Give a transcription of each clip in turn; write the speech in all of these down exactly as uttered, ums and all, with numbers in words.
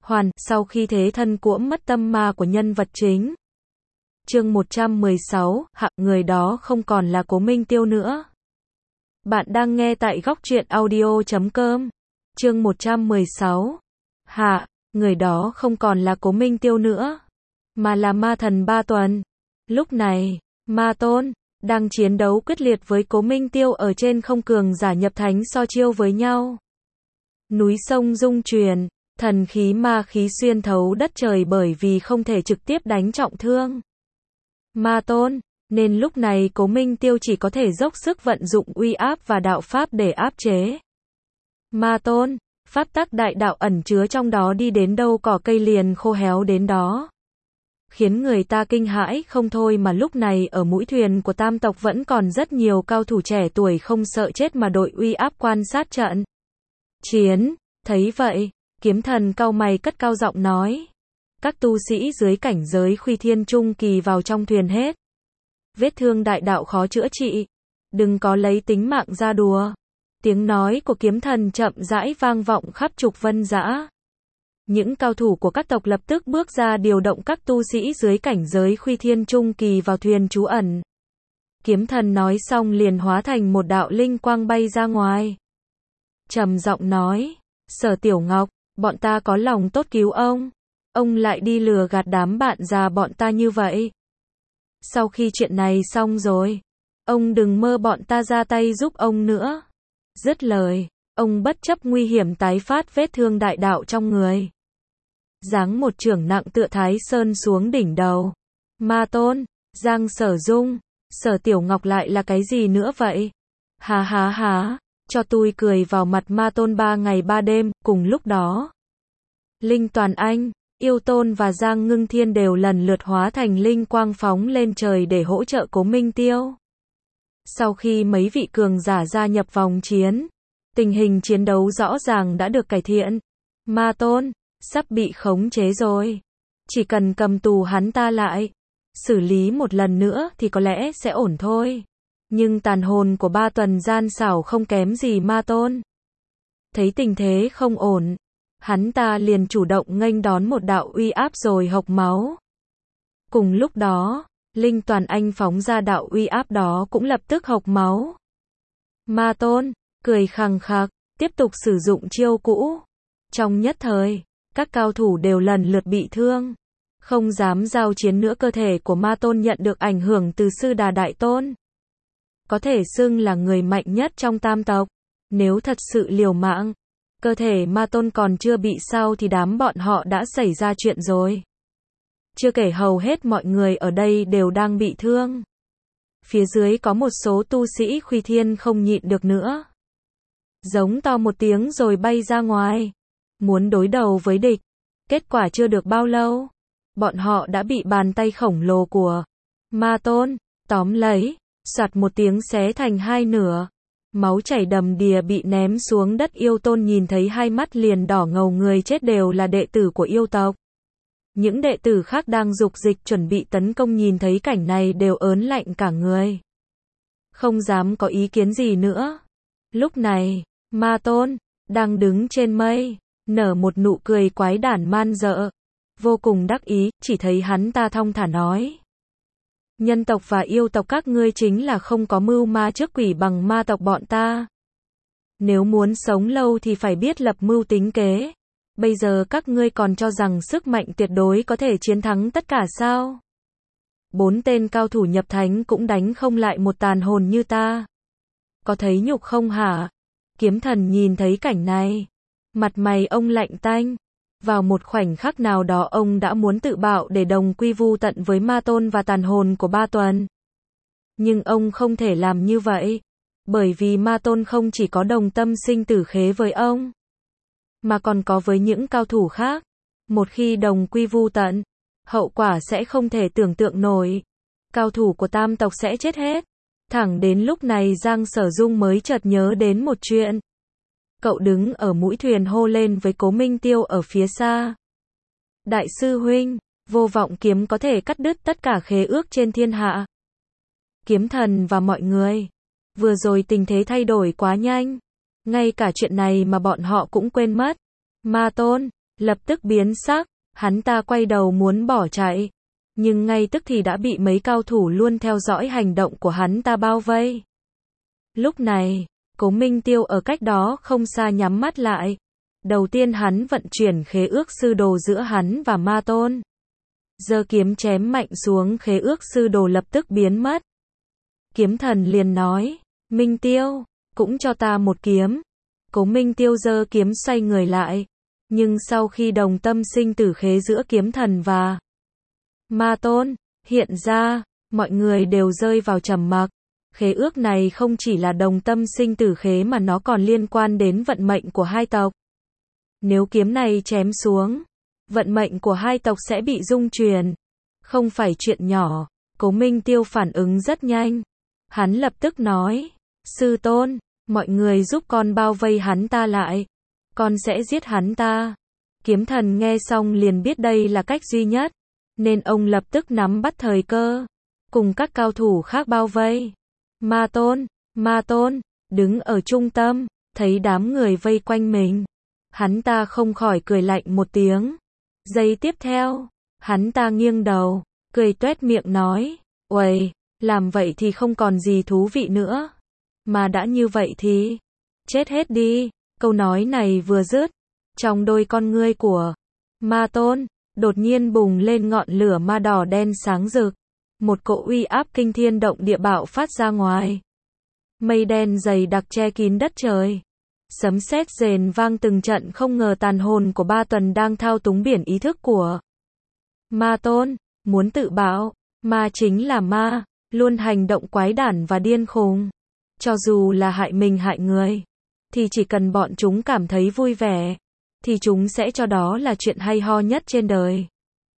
Hoàn, sau khi thế thân cuỗm mất tâm ma của nhân vật chính. Chương một trăm mười sáu, hạng người đó không còn là Cố Minh Tiêu nữa. Bạn đang nghe tại góc truyện audio chấm com. Chương một trăm mười sáu. Hạ, người đó không còn là Cố Minh Tiêu nữa, mà là ma thần Ba Tuần. Lúc này, Ma Tôn đang chiến đấu quyết liệt với Cố Minh Tiêu ở trên không, cường giả nhập thánh so chiêu với nhau. Núi sông rung chuyển, thần khí ma khí xuyên thấu đất trời bởi vì không thể trực tiếp đánh trọng thương Ma Tôn, nên lúc này Cố Minh Tiêu chỉ có thể dốc sức vận dụng uy áp và đạo pháp để áp chế Ma Tôn. Pháp tắc đại đạo ẩn chứa trong đó đi đến đâu cỏ cây liền khô héo đến đó, khiến người ta kinh hãi không thôi. Mà lúc này ở mũi thuyền của Tam tộc vẫn còn rất nhiều cao thủ trẻ tuổi không sợ chết mà đội uy áp quan sát trận chiến. Thấy vậy, Kiếm Thần cau mày cất cao giọng nói: các tu sĩ dưới cảnh giới Khuy Thiên Trung Kỳ vào trong thuyền hết. Vết thương đại đạo khó chữa trị, đừng có lấy tính mạng ra đùa. Tiếng nói của Kiếm Thần chậm rãi vang vọng khắp trục vân dã. Những cao thủ của các tộc lập tức bước ra điều động các tu sĩ dưới cảnh giới Khuy Thiên Trung Kỳ vào thuyền trú ẩn. Kiếm Thần nói xong liền hóa thành một đạo linh quang bay ra ngoài. Trầm giọng nói: Sở Tiểu Ngọc, bọn ta có lòng tốt cứu ông, ông lại đi lừa gạt đám bạn già bọn ta như vậy. Sau khi chuyện này xong rồi, ông đừng mơ bọn ta ra tay giúp ông nữa. Dứt lời, ông bất chấp nguy hiểm tái phát vết thương đại đạo trong người, giáng một chưởng nặng tựa Thái Sơn xuống đỉnh đầu Ma Tôn. Giang Sở Dung, Sở Tiểu Ngọc lại là cái gì nữa vậy? Há há há, cho tôi cười vào mặt Ma Tôn ba ngày ba đêm. Cùng lúc đó, Linh Toàn Anh, Yêu Tôn và Giang Ngưng Thiên đều lần lượt hóa thành linh quang phóng lên trời để hỗ trợ Cố Minh Tiêu. Sau khi mấy vị cường giả gia nhập vòng chiến, tình hình chiến đấu rõ ràng đã được cải thiện. Ma Tôn sắp bị khống chế rồi, chỉ cần cầm tù hắn ta lại, xử lý một lần nữa thì có lẽ sẽ ổn thôi. Nhưng tàn hồn của Ba Tuần gian xảo không kém gì Ma Tôn. Thấy tình thế không ổn, hắn ta liền chủ động nghênh đón một đạo uy áp rồi hộc máu. Cùng lúc đó, Linh Toàn Anh phóng ra đạo uy áp đó cũng lập tức hộc máu. Ma Tôn cười khằng khặc, tiếp tục sử dụng chiêu cũ. Trong nhất thời, các cao thủ đều lần lượt bị thương, không dám giao chiến nữa. Cơ thể của Ma Tôn nhận được ảnh hưởng từ Sư Đà Đại Tôn, có thể xưng là người mạnh nhất trong Tam tộc. Nếu thật sự liều mạng, cơ thể Ma Tôn còn chưa bị sao thì đám bọn họ đã xảy ra chuyện rồi. Chưa kể hầu hết mọi người ở đây đều đang bị thương. Phía dưới có một số tu sĩ Khuy Thiên không nhịn được nữa, giống to một tiếng rồi bay ra ngoài, muốn đối đầu với địch. Kết quả chưa được bao lâu, bọn họ đã bị bàn tay khổng lồ của Ma Tôn tóm lấy, soạt một tiếng xé thành hai nửa. Máu chảy đầm đìa bị ném xuống đất. Yêu Tôn nhìn thấy hai mắt liền đỏ ngầu. Người chết đều là đệ tử của yêu tộc. Những đệ tử khác đang dục dịch chuẩn bị tấn công nhìn thấy cảnh này đều ớn lạnh cả người, không dám có ý kiến gì nữa. Lúc này, Ma Tôn đang đứng trên mây, nở một nụ cười quái đản man dợ, vô cùng đắc ý. Chỉ thấy hắn ta thong thả nói: nhân tộc và yêu tộc các ngươi chính là không có mưu ma trước quỷ bằng ma tộc bọn ta. Nếu muốn sống lâu thì phải biết lập mưu tính kế. Bây giờ các ngươi còn cho rằng sức mạnh tuyệt đối có thể chiến thắng tất cả sao? Bốn tên cao thủ nhập thánh cũng đánh không lại một tàn hồn như ta. Có thấy nhục không hả? Kiếm Thần nhìn thấy cảnh này, mặt mày ông lạnh tanh. Vào một khoảnh khắc nào đó ông đã muốn tự bạo để đồng quy vu tận với Ma Tôn và tàn hồn của Ba Tuần. Nhưng ông không thể làm như vậy, bởi vì Ma Tôn không chỉ có đồng tâm sinh tử khế với ông, mà còn có với những cao thủ khác. Một khi đồng quy vu tận, hậu quả sẽ không thể tưởng tượng nổi. Cao thủ của Tam tộc sẽ chết hết. Thẳng đến lúc này Giang Sở Dung mới chợt nhớ đến một chuyện. Cậu đứng ở mũi thuyền hô lên với Cố Minh Tiêu ở phía xa: đại sư huynh, vô vọng kiếm có thể cắt đứt tất cả khế ước trên thiên hạ. Kiếm Thần và mọi người, vừa rồi tình thế thay đổi quá nhanh, ngay cả chuyện này mà bọn họ cũng quên mất. Ma Tôn lập tức biến sắc, hắn ta quay đầu muốn bỏ chạy, nhưng ngay tức thì đã bị mấy cao thủ luôn theo dõi hành động của hắn ta bao vây. Lúc này, Cố Minh Tiêu ở cách đó không xa nhắm mắt lại. Đầu tiên hắn vận chuyển khế ước sư đồ giữa hắn và Ma Tôn. Giơ kiếm chém mạnh xuống, khế ước sư đồ lập tức biến mất. Kiếm thần liền nói, Minh Tiêu, cũng cho ta một kiếm. Cố Minh Tiêu giơ kiếm xoay người lại. Nhưng sau khi đồng tâm sinh tử khế giữa kiếm thần và Ma Tôn hiện ra, mọi người đều rơi vào trầm mặc. Khế ước này không chỉ là đồng tâm sinh tử khế mà nó còn liên quan đến vận mệnh của hai tộc. Nếu kiếm này chém xuống, vận mệnh của hai tộc sẽ bị rung chuyển. Không phải chuyện nhỏ. Cố Minh Tiêu phản ứng rất nhanh. Hắn lập tức nói, sư tôn, mọi người giúp con bao vây hắn ta lại. Con sẽ giết hắn ta. Kiếm thần nghe xong liền biết đây là cách duy nhất, nên ông lập tức nắm bắt thời cơ, cùng các cao thủ khác bao vây. Ma Tôn, Ma Tôn, đứng ở trung tâm, thấy đám người vây quanh mình. Hắn ta không khỏi cười lạnh một tiếng. Giây tiếp theo, hắn ta nghiêng đầu, cười tuét miệng nói, uầy, làm vậy thì không còn gì thú vị nữa. Mà đã như vậy thì, chết hết đi. Câu nói này vừa dứt, trong đôi con ngươi của Ma Tôn, đột nhiên bùng lên ngọn lửa ma đỏ đen sáng rực. Một cỗ uy áp kinh thiên động địa bạo phát ra ngoài. Mây đen dày đặc che kín đất trời. Sấm sét rền vang từng trận, không ngờ tàn hồn của Ba Tuần đang thao túng biển ý thức của Ma Tôn, muốn tự bạo. Ma chính là ma, luôn hành động quái đản và điên khùng. Cho dù là hại mình hại người, thì chỉ cần bọn chúng cảm thấy vui vẻ, thì chúng sẽ cho đó là chuyện hay ho nhất trên đời.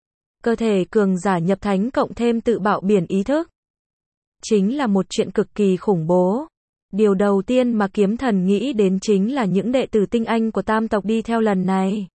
Cơ thể cường giả nhập thánh cộng thêm tự bạo biển ý thức, chính là một chuyện cực kỳ khủng bố. Điều đầu tiên mà kiếm thần nghĩ đến chính là những đệ tử tinh anh của tam tộc đi theo lần này.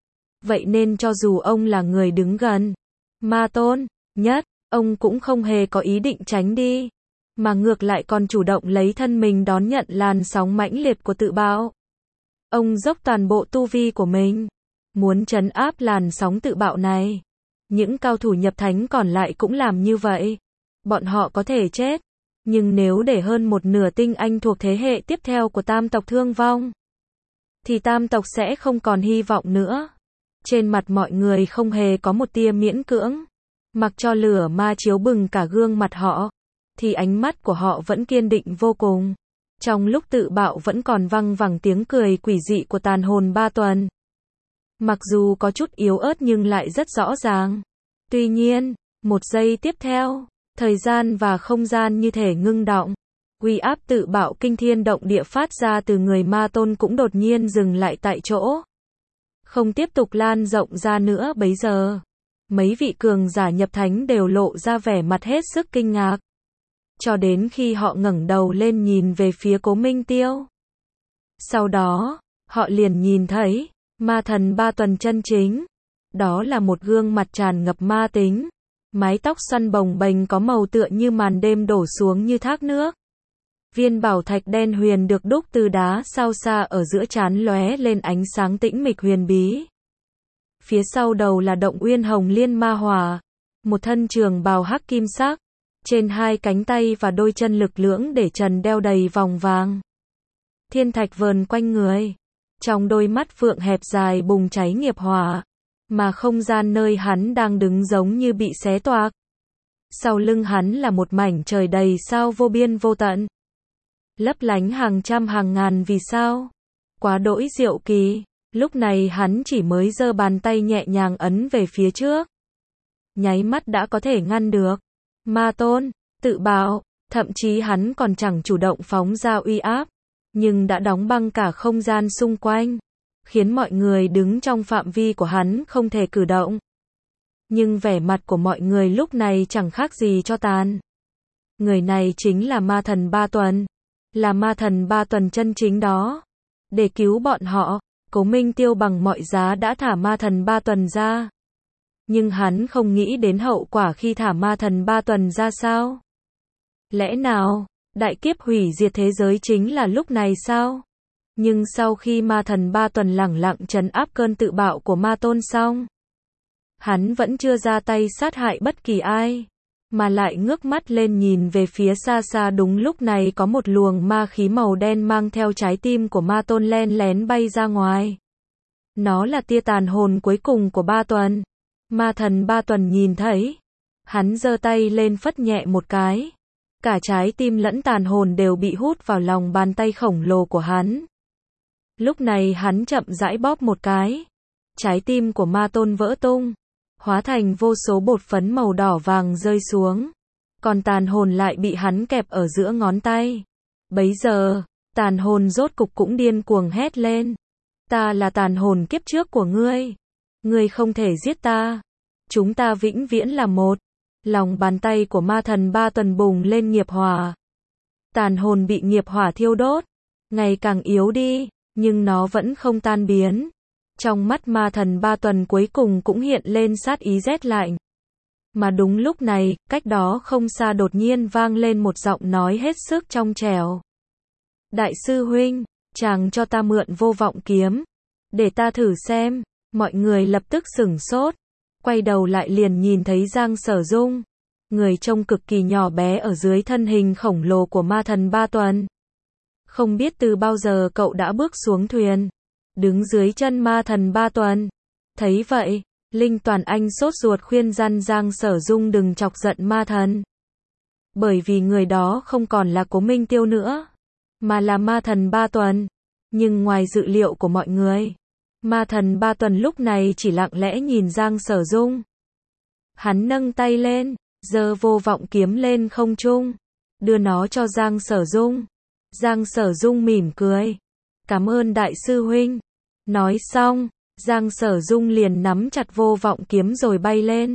Vậy nên cho dù ông là người đứng gần Ma Tôn nhất, ông cũng không hề có ý định tránh đi, mà ngược lại còn chủ động lấy thân mình đón nhận làn sóng mãnh liệt của tự bạo. Ông dốc toàn bộ tu vi của mình, muốn trấn áp làn sóng tự bạo này. Những cao thủ nhập thánh còn lại cũng làm như vậy. Bọn họ có thể chết, nhưng nếu để hơn một nửa tinh anh thuộc thế hệ tiếp theo của tam tộc thương vong, thì tam tộc sẽ không còn hy vọng nữa. Trên mặt mọi người không hề có một tia miễn cưỡng. Mặc cho lửa ma chiếu bừng cả gương mặt họ, thì ánh mắt của họ vẫn kiên định vô cùng. Trong lúc tự bạo vẫn còn văng vẳng tiếng cười quỷ dị của tàn hồn Ba Tuần. Mặc dù có chút yếu ớt nhưng lại rất rõ ràng. Tuy nhiên, một giây tiếp theo, thời gian và không gian như thể ngưng đọng. Uy áp tự bạo kinh thiên động địa phát ra từ người Ma Tôn cũng đột nhiên dừng lại tại chỗ. Không tiếp tục lan rộng ra nữa. Bấy giờ, mấy vị cường giả nhập thánh đều lộ ra vẻ mặt hết sức kinh ngạc. Cho đến khi họ ngẩng đầu lên nhìn về phía Cố Minh Tiêu. Sau đó, họ liền nhìn thấy ma thần Ba Tuần chân chính. Đó là một gương mặt tràn ngập ma tính, mái tóc xoăn bồng bềnh có màu tựa như màn đêm đổ xuống như thác nước. Viên bảo thạch đen huyền được đúc từ đá sao xa ở giữa trán lóe lên ánh sáng tĩnh mịch huyền bí. Phía sau đầu là động uyên hồng liên ma hỏa, một thân trường bào hắc kim sắc, trên hai cánh tay và đôi chân lực lưỡng để trần đeo đầy vòng vàng. Thiên thạch vờn quanh người, trong đôi mắt phượng hẹp dài bùng cháy nghiệp hỏa, mà không gian nơi hắn đang đứng giống như bị xé toạc. Sau lưng hắn là một mảnh trời đầy sao vô biên vô tận, lấp lánh hàng trăm hàng ngàn vì sao. Quá đỗi diệu kỳ. Lúc này hắn chỉ mới giơ bàn tay nhẹ nhàng ấn về phía trước, nháy mắt đã có thể ngăn được Ma Tôn tự bạo. Thậm chí hắn còn chẳng chủ động phóng ra uy áp, nhưng đã đóng băng cả không gian xung quanh, khiến mọi người đứng trong phạm vi của hắn không thể cử động. Nhưng vẻ mặt của mọi người lúc này chẳng khác gì cho tàn. Người này chính là ma thần Ba Tuần, là ma thần Ba Tuần chân chính đó. Để cứu bọn họ, Cố Minh Tiêu bằng mọi giá đã thả ma thần Ba Tuần ra. Nhưng hắn không nghĩ đến hậu quả khi thả ma thần Ba Tuần ra sao? Lẽ nào, đại kiếp hủy diệt thế giới chính là lúc này sao? Nhưng sau khi ma thần ba tuần lẳng lặng trấn áp cơn tự bạo của ma tôn xong, hắn vẫn chưa ra tay sát hại bất kỳ ai, mà lại ngước mắt lên nhìn về phía xa xa. Đúng lúc này có một luồng ma khí màu đen mang theo trái tim của ma tôn len lén bay ra ngoài. Nó là tia tàn hồn cuối cùng của ba tuần. Ma thần ba tuần nhìn thấy, hắn giơ tay lên phất nhẹ một cái. Cả trái tim lẫn tàn hồn đều bị hút vào lòng bàn tay khổng lồ của hắn. Lúc này hắn chậm rãi bóp một cái. Trái tim của ma tôn vỡ tung, hóa thành vô số bột phấn màu đỏ vàng rơi xuống. Còn tàn hồn lại bị hắn kẹp ở giữa ngón tay. Bấy giờ, tàn hồn rốt cục cũng điên cuồng hét lên. Ta là tàn hồn kiếp trước của ngươi. Ngươi không thể giết ta. Chúng ta vĩnh viễn là một. Lòng bàn tay của ma thần ba tuần bùng lên nghiệp hỏa. Tàn hồn bị nghiệp hỏa thiêu đốt, ngày càng yếu đi, nhưng nó vẫn không tan biến. Trong mắt ma thần ba tuần cuối cùng cũng hiện lên sát ý rét lạnh. Mà đúng lúc này, cách đó không xa đột nhiên vang lên một giọng nói hết sức trong trẻo. Đại sư huynh, chàng cho ta mượn vô vọng kiếm, để ta thử xem. Mọi người lập tức sửng sốt, quay đầu lại liền nhìn thấy Giang Sở Dung, người trông cực kỳ nhỏ bé ở dưới thân hình khổng lồ của ma thần ba tuần. Không biết từ bao giờ cậu đã bước xuống thuyền, đứng dưới chân ma thần ba tuần. Thấy vậy, Linh Toàn Anh sốt ruột khuyên răn Giang Sở Dung đừng chọc giận ma thần. Bởi vì người đó không còn là Cố Minh Tiêu nữa, mà là ma thần ba tuần. Nhưng ngoài dự liệu của mọi người, ma thần ba tuần lúc này chỉ lặng lẽ nhìn Giang Sở Dung. Hắn nâng tay lên, giơ vô vọng kiếm lên không trung, đưa nó cho Giang Sở Dung. Giang Sở Dung mỉm cười. Cảm ơn đại sư huynh. Nói xong, Giang Sở Dung liền nắm chặt vô vọng kiếm rồi bay lên.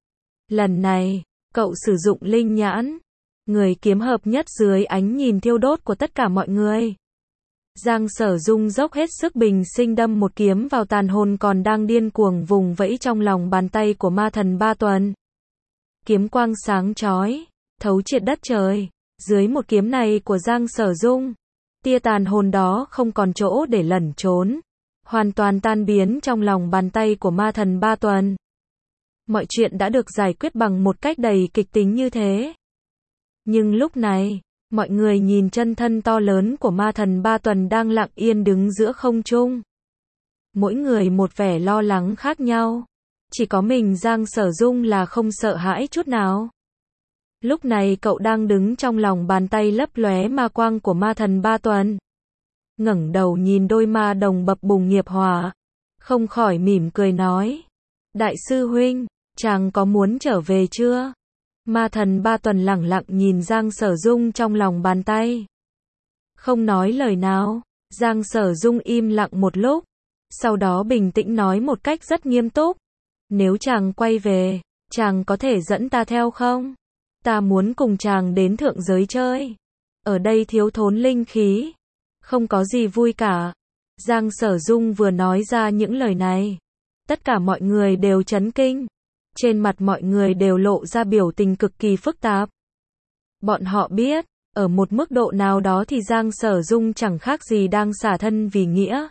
Lần này, cậu sử dụng linh nhãn, người kiếm hợp nhất dưới ánh nhìn thiêu đốt của tất cả mọi người. Giang Sở Dung dốc hết sức bình sinh đâm một kiếm vào tàn hồn còn đang điên cuồng vùng vẫy trong lòng bàn tay của ma thần ba tuần. Kiếm quang sáng chói, thấu triệt đất trời. Dưới một kiếm này của Giang Sở Dung, tia tàn hồn đó không còn chỗ để lẩn trốn, hoàn toàn tan biến trong lòng bàn tay của ma thần ba tuần. Mọi chuyện đã được giải quyết bằng một cách đầy kịch tính như thế. Nhưng lúc này, mọi người nhìn chân thân to lớn của ma thần ba tuần đang lặng yên đứng giữa không trung. Mỗi người một vẻ lo lắng khác nhau. Chỉ có mình Giang Sở Dung là không sợ hãi chút nào. Lúc này cậu đang đứng trong lòng bàn tay lấp lóe ma quang của ma thần ba tuần. Ngẩng đầu nhìn đôi ma đồng bập bùng nghiệp hỏa, không khỏi mỉm cười nói. Đại sư huynh, chàng có muốn trở về chưa? Ma thần ba tuần lẳng lặng nhìn Giang Sở Dung trong lòng bàn tay. Không nói lời nào, Giang Sở Dung im lặng một lúc, sau đó bình tĩnh nói một cách rất nghiêm túc. Nếu chàng quay về, chàng có thể dẫn ta theo không? Ta muốn cùng chàng đến thượng giới chơi. Ở đây thiếu thốn linh khí, không có gì vui cả. Giang Sở Dung vừa nói ra những lời này, tất cả mọi người đều chấn kinh. Trên mặt mọi người đều lộ ra biểu tình cực kỳ phức tạp. Bọn họ biết, ở một mức độ nào đó thì Giang Sở Dung chẳng khác gì đang xả thân vì nghĩa.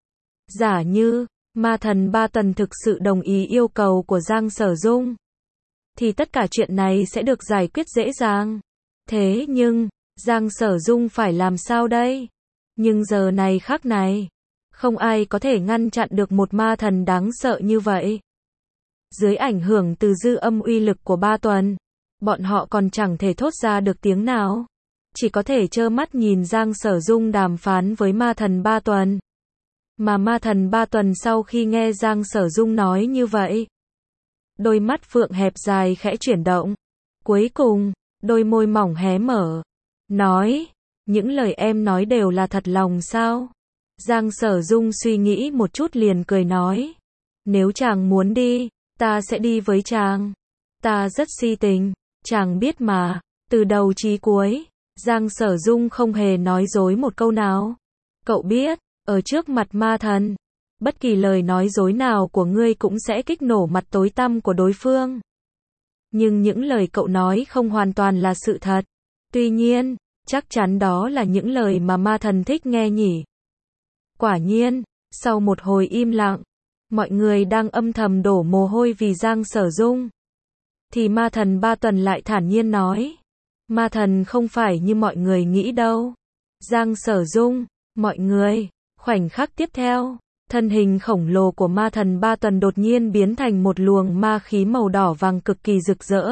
Giả như ma thần ba tuần thực sự đồng ý yêu cầu của Giang Sở Dung, thì tất cả chuyện này sẽ được giải quyết dễ dàng. Thế nhưng, Giang Sở Dung phải làm sao đây? Nhưng giờ này khắc này, không ai có thể ngăn chặn được một ma thần đáng sợ như vậy. Dưới ảnh hưởng từ dư âm uy lực của ba tuần, bọn họ còn chẳng thể thốt ra được tiếng nào. Chỉ có thể trơ mắt nhìn Giang Sở Dung đàm phán với ma thần ba tuần. Mà ma thần ba tuần sau khi nghe Giang Sở Dung nói như vậy, đôi mắt phượng hẹp dài khẽ chuyển động. Cuối cùng, đôi môi mỏng hé mở. Nói, những lời em nói đều là thật lòng sao? Giang Sở Dung suy nghĩ một chút liền cười nói. Nếu chàng muốn đi, ta sẽ đi với chàng. Ta rất si tình, chàng biết mà. Từ đầu chí cuối, Giang Sở Dung không hề nói dối một câu nào. Cậu biết, ở trước mặt ma thần, bất kỳ lời nói dối nào của ngươi cũng sẽ kích nổ mặt tối tăm của đối phương. Nhưng những lời cậu nói không hoàn toàn là sự thật. Tuy nhiên, chắc chắn đó là những lời mà ma thần thích nghe nhỉ. Quả nhiên, sau một hồi im lặng, mọi người đang âm thầm đổ mồ hôi vì Giang Sở Dung, thì ma thần Ba Tuần lại thản nhiên nói. Ma thần không phải như mọi người nghĩ đâu. Giang Sở Dung, mọi người, khoảnh khắc tiếp theo, thân hình khổng lồ của ma thần Ba Tuần đột nhiên biến thành một luồng ma khí màu đỏ vàng cực kỳ rực rỡ.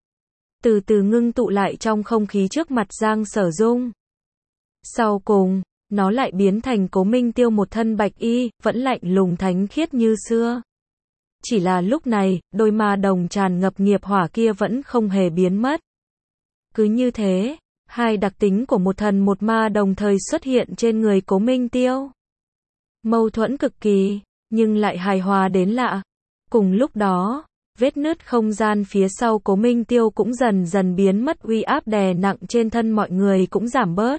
Từ từ ngưng tụ lại trong không khí trước mặt Giang Sở Dung. Sau cùng, nó lại biến thành Cố Minh Tiêu một thân bạch y, vẫn lạnh lùng thánh khiết như xưa. Chỉ là lúc này, đôi ma đồng tràn ngập nghiệp hỏa kia vẫn không hề biến mất. Cứ như thế, hai đặc tính của một thần một ma đồng thời xuất hiện trên người Cố Minh Tiêu. Mâu thuẫn cực kỳ, nhưng lại hài hòa đến lạ. Cùng lúc đó, vết nứt không gian phía sau Cố Minh Tiêu cũng dần dần biến mất, uy áp đè nặng trên thân mọi người cũng giảm bớt.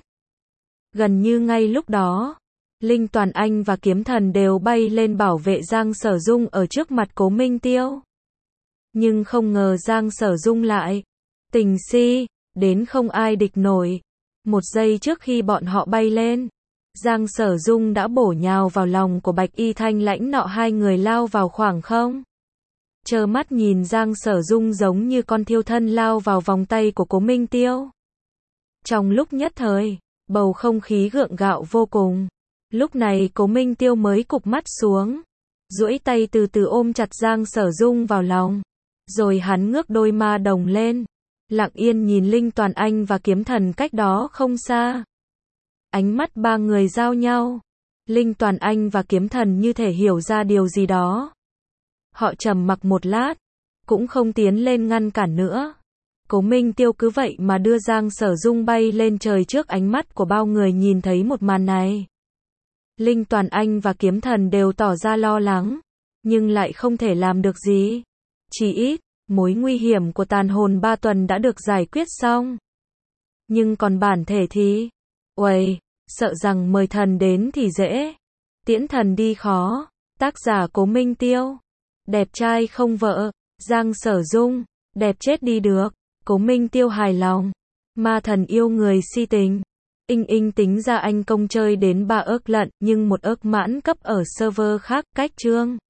Gần như ngay lúc đó, Linh Toàn Anh và Kiếm Thần đều bay lên bảo vệ Giang Sở Dung ở trước mặt Cố Minh Tiêu. Nhưng không ngờ Giang Sở Dung lại tình si, đến không ai địch nổi. Một giây trước khi bọn họ bay lên, Giang Sở Dung đã bổ nhào vào lòng của Bạch Y Thanh Lãnh nọ, hai người lao vào khoảng không. Trơ mắt nhìn Giang Sở Dung giống như con thiêu thân lao vào vòng tay của Cố Minh Tiêu. Trong lúc nhất thời, bầu không khí gượng gạo vô cùng. Lúc này Cố Minh Tiêu mới cụp mắt xuống, duỗi tay từ từ ôm chặt Giang Sở Dung vào lòng. Rồi hắn ngước đôi ma đồng lên, lặng yên nhìn Linh Toàn Anh và Kiếm Thần cách đó không xa. Ánh mắt ba người giao nhau. Linh Toàn Anh và Kiếm Thần như thể hiểu ra điều gì đó. Họ trầm mặc một lát, cũng không tiến lên ngăn cản nữa. Cố Minh Tiêu cứ vậy mà đưa Giang Sở Dung bay lên trời trước ánh mắt của bao người nhìn thấy một màn này. Linh Toàn Anh và Kiếm Thần đều tỏ ra lo lắng, nhưng lại không thể làm được gì. Chỉ ít, mối nguy hiểm của tàn hồn Ba Tuần đã được giải quyết xong. Nhưng còn bản thể thì, uầy, sợ rằng mời thần đến thì dễ, tiễn thần đi khó. Tác giả Cố Minh Tiêu. Đẹp trai không vợ, Giang Sở Dung, đẹp chết đi được. Cố Minh Tiêu hài lòng. Ma thần yêu người si tình. Inh Inh tính ra anh công chơi đến ba ức lận, nhưng một ức mãn cấp ở server khác, cách chương